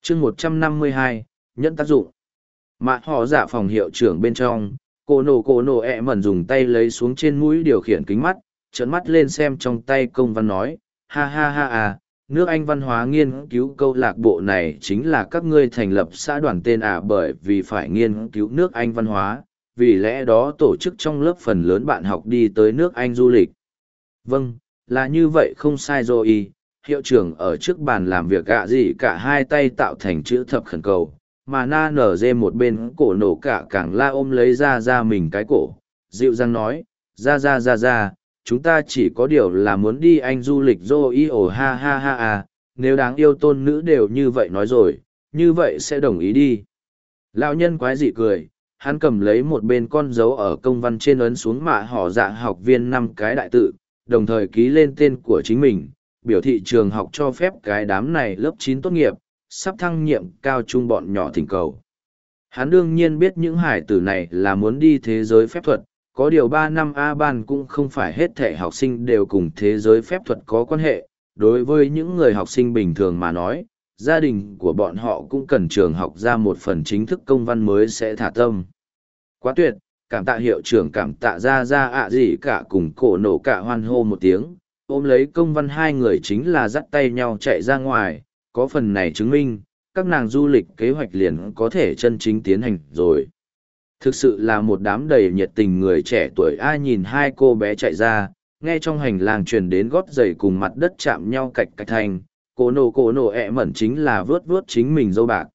chương 152, nhẫn tác dụng. Mạ họ dạ phòng hiệu trưởng bên trong, cô nổ ẹ mẩn dùng tay lấy xuống trên mũi điều khiển kính mắt, trợn mắt lên xem trong tay công văn nói, ha ha ha à, nước Anh văn hóa nghiên cứu câu lạc bộ này chính là các ngươi thành lập xã đoàn tên bởi vì phải nghiên cứu nước Anh văn hóa, vì lẽ đó tổ chức trong lớp phần lớn bạn học đi tới nước Anh du lịch. Vâng, là như vậy không sai rồi. Hiệu trưởng ở trước bàn làm việc gì cả hai tay tạo thành chữ thập khẩn cầu, mà na nở dê một bên cổ nổ cả càng la ôm lấy ra mình cái cổ, dịu dàng nói, ra, chúng ta chỉ có điều là muốn đi Anh du lịch rồi ha ha ha à, nếu đáng yêu tôn nữ đều như vậy nói rồi, như vậy sẽ đồng ý đi. Lão nhân quái dị cười, hắn cầm lấy một bên con dấu ở công văn trên ấn xuống mạ họ dạ học viên 5 cái đại tự, đồng thời ký lên tên của chính mình, biểu thị trường học cho phép cái đám này lớp 9 tốt nghiệp, sắp thăng nhiệm cao trung bọn nhỏ thỉnh cầu. Hắn đương nhiên biết những hải tử này là muốn đi thế giới phép thuật, có điều 3 năm A ban cũng không phải hết thể học sinh đều cùng thế giới phép thuật có quan hệ. Đối với những người học sinh bình thường mà nói, gia đình của bọn họ cũng cần trường học ra một phần chính thức công văn mới sẽ thả tâm. Quá tuyệt, cảm tạ hiệu trưởng, cảm tạ ra gì cả, cùng cổ nổ cả hoan hô một tiếng, ôm lấy công văn hai người chính là dắt tay nhau chạy ra ngoài, có phần này chứng minh, các nàng du lịch kế hoạch liền có thể chân chính tiến hành rồi. Thực sự là một đám đầy nhiệt tình người trẻ tuổi ai nhìn hai cô bé chạy ra, nghe trong hành lang truyền đến gót giày cùng mặt đất chạm nhau cạch cạch thành, cổ nổ ẹ mẩn chính là vớt chính mình dâu bạc.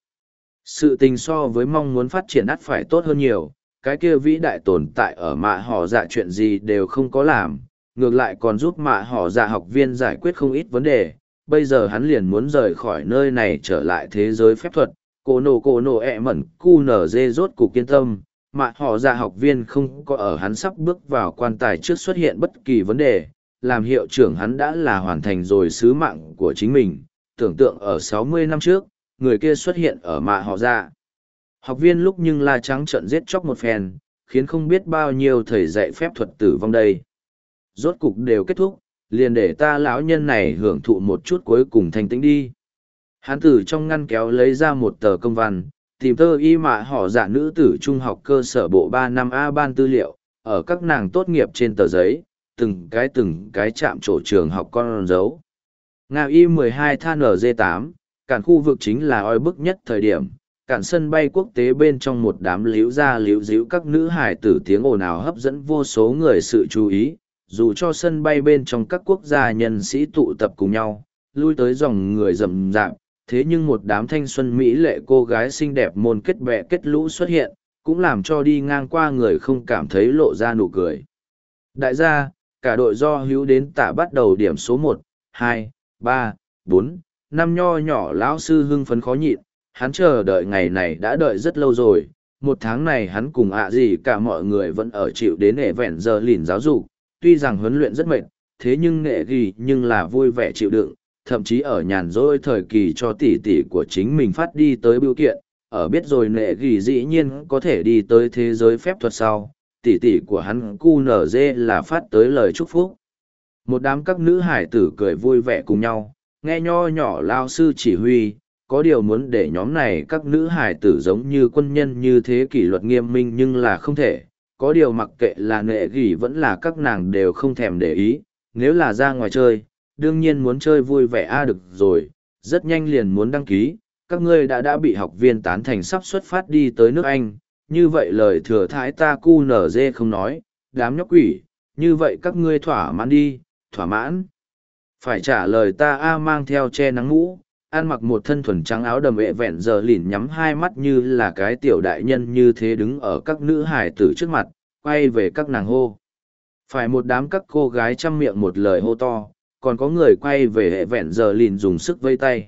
Sự tình so với mong muốn phát triển ắt phải tốt hơn nhiều, cái kia vĩ đại tồn tại ở mạ họ dạ chuyện gì đều không có làm, ngược lại còn giúp mạ họ dạ học viên giải quyết không ít vấn đề. Bây giờ hắn liền muốn rời khỏi nơi này trở lại thế giới phép thuật, cổ nổ ẹ mẩn cu nở dê rốt cục kiên tâm, mạ họ dạ học viên không có ở hắn sắp bước vào quan tài trước xuất hiện bất kỳ vấn đề, làm hiệu trưởng hắn đã là hoàn thành rồi sứ mạng của chính mình, tưởng tượng ở 60 năm trước, người kia xuất hiện ở mạ họ dạ. Học viên lúc nhưng la trắng trợn giết chóc một phen, khiến không biết bao nhiêu thầy dạy phép thuật tử vong đây. Rốt cục đều kết thúc, liền để ta lão nhân này hưởng thụ một chút cuối cùng thanh tĩnh đi. Hán tử trong ngăn kéo lấy ra một tờ công văn, tìm tơ y mạ họ dạ nữ tử trung học cơ sở bộ 3 năm A ban tư liệu, ở các nàng tốt nghiệp trên tờ giấy, từng cái chạm trổ trường học con dấu. Nga y 12 than NG8, cản khu vực chính là oi bức nhất thời điểm, cản sân bay quốc tế bên trong một đám líu ra líu díu các nữ hải tử tiếng ồn ào hấp dẫn vô số người sự chú ý, dù cho sân bay bên trong các quốc gia nhân sĩ tụ tập cùng nhau, lui tới dòng người rầm rạp, thế nhưng một đám thanh xuân mỹ lệ cô gái xinh đẹp môn kết bè kết lũ xuất hiện, cũng làm cho đi ngang qua người không cảm thấy lộ ra nụ cười. Đại gia, cả đội do hữu đến tả bắt đầu điểm số 1, 2, 3, 4, 5 nho nhỏ lão sư hưng phấn khó nhịn, hắn chờ đợi ngày này đã đợi rất lâu rồi, một tháng này hắn cùng gì cả mọi người vẫn ở chịu đến ẻ vẹn giờ lìn giáo dục, tuy rằng huấn luyện rất mệt, thế nhưng nghệ ghi nhưng là vui vẻ chịu đựng, thậm chí ở nhàn rỗi thời kỳ cho tỷ tỷ của chính mình phát đi tới biểu kiện, ở biết rồi nghệ ghi dĩ nhiên có thể đi tới thế giới phép thuật sau, tỷ tỷ của hắn QNZ là phát tới lời chúc phúc. Một đám các nữ hải tử cười vui vẻ cùng nhau, nghe nho nhỏ lao sư chỉ huy, có điều muốn để nhóm này các nữ hải tử giống như quân nhân như thế kỷ luật nghiêm minh nhưng là không thể, có điều mặc kệ là nệ gỉ vẫn là các nàng đều không thèm để ý, nếu là ra ngoài chơi, đương nhiên muốn chơi vui vẻ được rồi, rất nhanh liền muốn đăng ký, các ngươi đã bị học viên tán thành sắp xuất phát đi tới nước Anh, như vậy lời thừa thái ta cu nở dê không nói, đám nhóc quỷ, như vậy các ngươi thỏa mãn đi, thỏa mãn. Phải trả lời ta mang theo che nắng mũ, ăn mặc một thân thuần trắng áo đầm ệ vẹn giờ lìn nhắm hai mắt như là cái tiểu đại nhân như thế đứng ở các nữ hải tử trước mặt, quay về các nàng hô. Phải một đám các cô gái chăm miệng một lời hô to, còn có người quay về hệ vẹn giờ lìn dùng sức vây tay.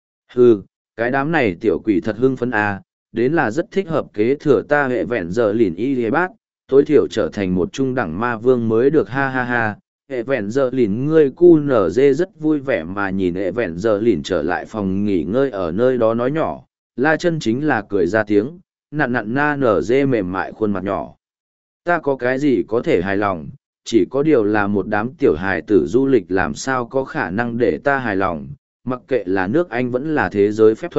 Hừ, cái đám này tiểu quỷ thật hưng phấn đến là rất thích hợp kế thừa ta hệ vẹn giờ lìn y lê bác, tối thiểu trở thành một trung đẳng ma vương mới được ha ha ha. Hệ vẹn giờ lìn ngươi cu nở dê rất vui vẻ mà nhìn hệ vẹn giờ lìn trở lại phòng nghỉ ngơi ở nơi đó nói nhỏ, la chân chính là cười ra tiếng, nặn na nở dê mềm mại khuôn mặt nhỏ. Ta có cái gì có thể hài lòng, chỉ có điều là một đám tiểu hài tử du lịch làm sao có khả năng để ta hài lòng, mặc kệ là nước Anh vẫn là thế giới phép thuật,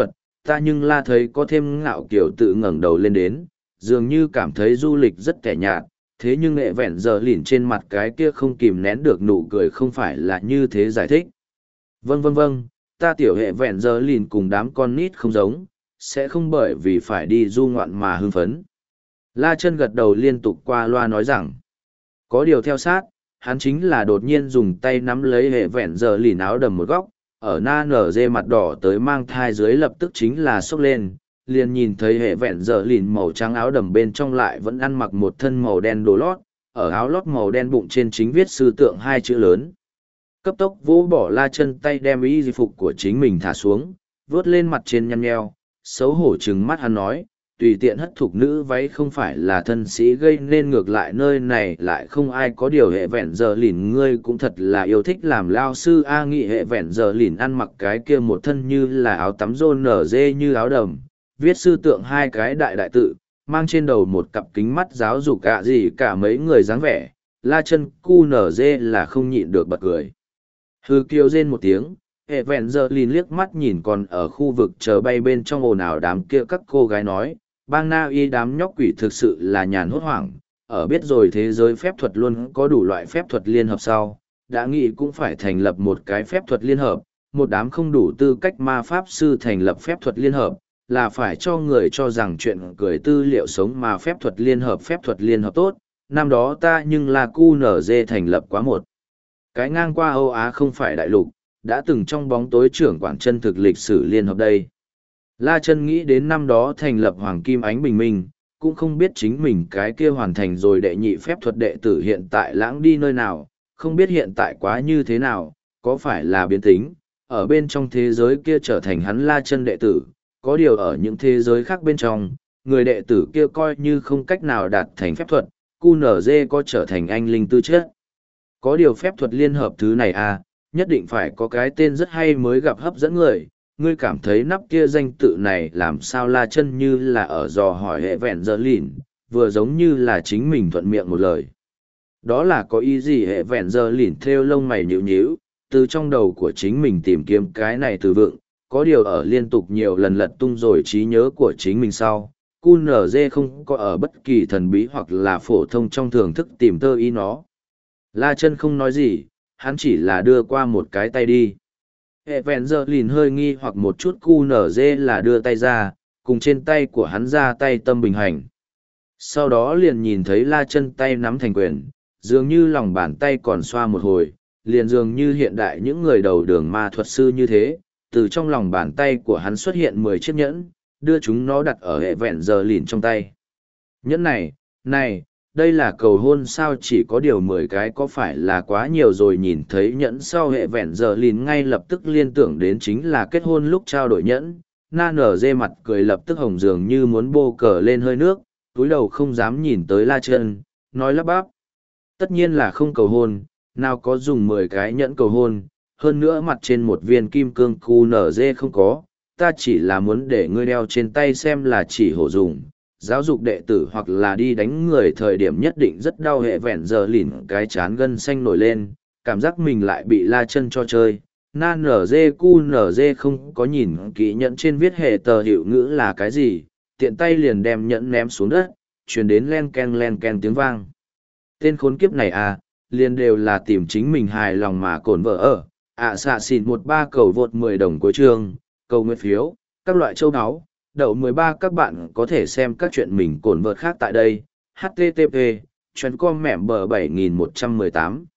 ta nhưng la thấy có thêm ngạo kiểu tự ngẩng đầu lên đến, dường như cảm thấy du lịch rất kẻ nhạt, thế nhưng nghệ vẹn giờ lìn trên mặt cái kia không kìm nén được nụ cười không phải là như thế giải thích. Vâng vâng vâng, ta tiểu hệ vẹn giờ lìn cùng đám con nít không giống, sẽ không bởi vì phải đi du ngoạn mà hưng phấn. La Chân gật đầu liên tục qua loa nói rằng, có điều theo sát, hắn chính là đột nhiên dùng tay nắm lấy hệ vẹn giờ lìn áo đầm một góc, ở na nở dê mặt đỏ tới mang thai dưới lập tức chính là sốc lên, liền nhìn thấy hệ vẹn giờ lìn màu trắng áo đầm bên trong lại vẫn ăn mặc một thân màu đen đồ lót, ở áo lót màu đen bụng trên chính viết sư tượng hai chữ lớn. Cấp tốc vỗ bỏ La Chân tay đem y phục của chính mình thả xuống, vớt lên mặt trên nhăn nheo, xấu hổ trừng mắt hắn nói, tùy tiện hất thục nữ váy không phải là thân sĩ gây nên ngược lại nơi này lại không ai có điều hệ vẹn giờ lìn ngươi cũng thật là yêu thích làm lao sư a nghị hệ vẹn giờ lìn ăn mặc cái kia một thân như là áo tắm rôn nở dê như áo đầm, viết sư tượng hai cái đại đại tự, mang trên đầu một cặp kính mắt giáo dục cả gì cả mấy người dáng vẻ, La Chân cu nở dê là không nhịn được bật cười. Hư kêu rên một tiếng, hệ vẹn giờ lìn liếc mắt nhìn còn ở khu vực chờ bay bên trong ồn ào đám kia các cô gái nói, bang na y đám nhóc quỷ thực sự là nhàn hốt hoảng, ở biết rồi thế giới phép thuật luôn có đủ loại phép thuật liên hợp sau, đã nghĩ cũng phải thành lập một cái phép thuật liên hợp, một đám không đủ tư cách ma pháp sư thành lập phép thuật liên hợp, là phải cho người cho rằng chuyện cười tư liệu sống mà phép thuật liên hợp tốt, năm đó ta nhưng là QNZ thành lập quá một. Cái ngang qua Âu Á không phải đại lục, đã từng trong bóng tối trưởng quản chân thực lịch sử liên hợp đây. La Chân nghĩ đến năm đó thành lập Hoàng Kim Ánh Bình Minh, cũng không biết chính mình cái kia hoàn thành rồi đệ nhị phép thuật đệ tử hiện tại lãng đi nơi nào, không biết hiện tại quá như thế nào, có phải là biến tính, ở bên trong thế giới kia trở thành hắn La Chân đệ tử, có điều ở những thế giới khác bên trong, người đệ tử kia coi như không cách nào đạt thành phép thuật, QNZ có trở thành anh linh tư chất. Có điều phép thuật liên hợp thứ này à, nhất định phải có cái tên rất hay mới gặp hấp dẫn người. Ngươi cảm thấy nắp kia danh tự này làm sao La Chân như là ở dò hỏi hệ vẹn giờ lìn, vừa giống như là chính mình thuận miệng một lời. Đó là có ý gì hệ vẹn giờ lìn theo lông mày nhíu nhíu, từ trong đầu của chính mình tìm kiếm cái này từ vựng, có điều ở liên tục nhiều lần lật tung rồi trí nhớ của chính mình sau. QNZ không có ở bất kỳ thần bí hoặc là phổ thông trong thưởng thức tìm tơ ý nó. La Chân không nói gì, hắn chỉ là đưa qua một cái tay đi. Hệ vẹn giờ lìn hơi nghi hoặc một chút QNZ là đưa tay ra, cùng trên tay của hắn ra tay tâm bình hành. Sau đó liền nhìn thấy La Chân tay nắm thành quyền, dường như lòng bàn tay còn xoa một hồi, liền dường như hiện đại những người đầu đường ma thuật sư như thế, từ trong lòng bàn tay của hắn xuất hiện 10 chiếc nhẫn, đưa chúng nó đặt ở hệ vẹn giờ lìn trong tay. Nhẫn này, đây là cầu hôn sao chỉ có điều 10 cái có phải là quá nhiều rồi nhìn thấy nhẫn sau hệ vẹn giờ lìn ngay lập tức liên tưởng đến chính là kết hôn lúc trao đổi nhẫn, na nở dê mặt cười lập tức hồng dường như muốn bô cờ lên hơi nước, túi đầu không dám nhìn tới La Chân, nói lắp bắp. Tất nhiên là không cầu hôn, nào có dùng 10 cái nhẫn cầu hôn, hơn nữa mặt trên một viên kim cương QNZ không có, ta chỉ là muốn để ngươi đeo trên tay xem là chỉ hổ dùng, giáo dục đệ tử hoặc là đi đánh người thời điểm nhất định rất đau hệ vẹn giờ lìn cái chán gân xanh nổi lên, cảm giác mình lại bị La Chân cho chơi. Na nở dê cu nở dê không có nhìn kỹ nhẫn trên viết hệ tờ hiệu ngữ là cái gì, tiện tay liền đem nhẫn ném xuống đất, truyền đến len ken tiếng vang. Tên khốn kiếp này à, liền đều là tìm chính mình hài lòng mà cồn vợ ở, xạ xỉn 13 cầu vượt 10 đồng cuối chương, cầu nguyện phiếu, các loại châu áo. Đậu 13 các bạn có thể xem các chuyện mình cồn vợt khác tại đây. http://com mẻm bờ 7118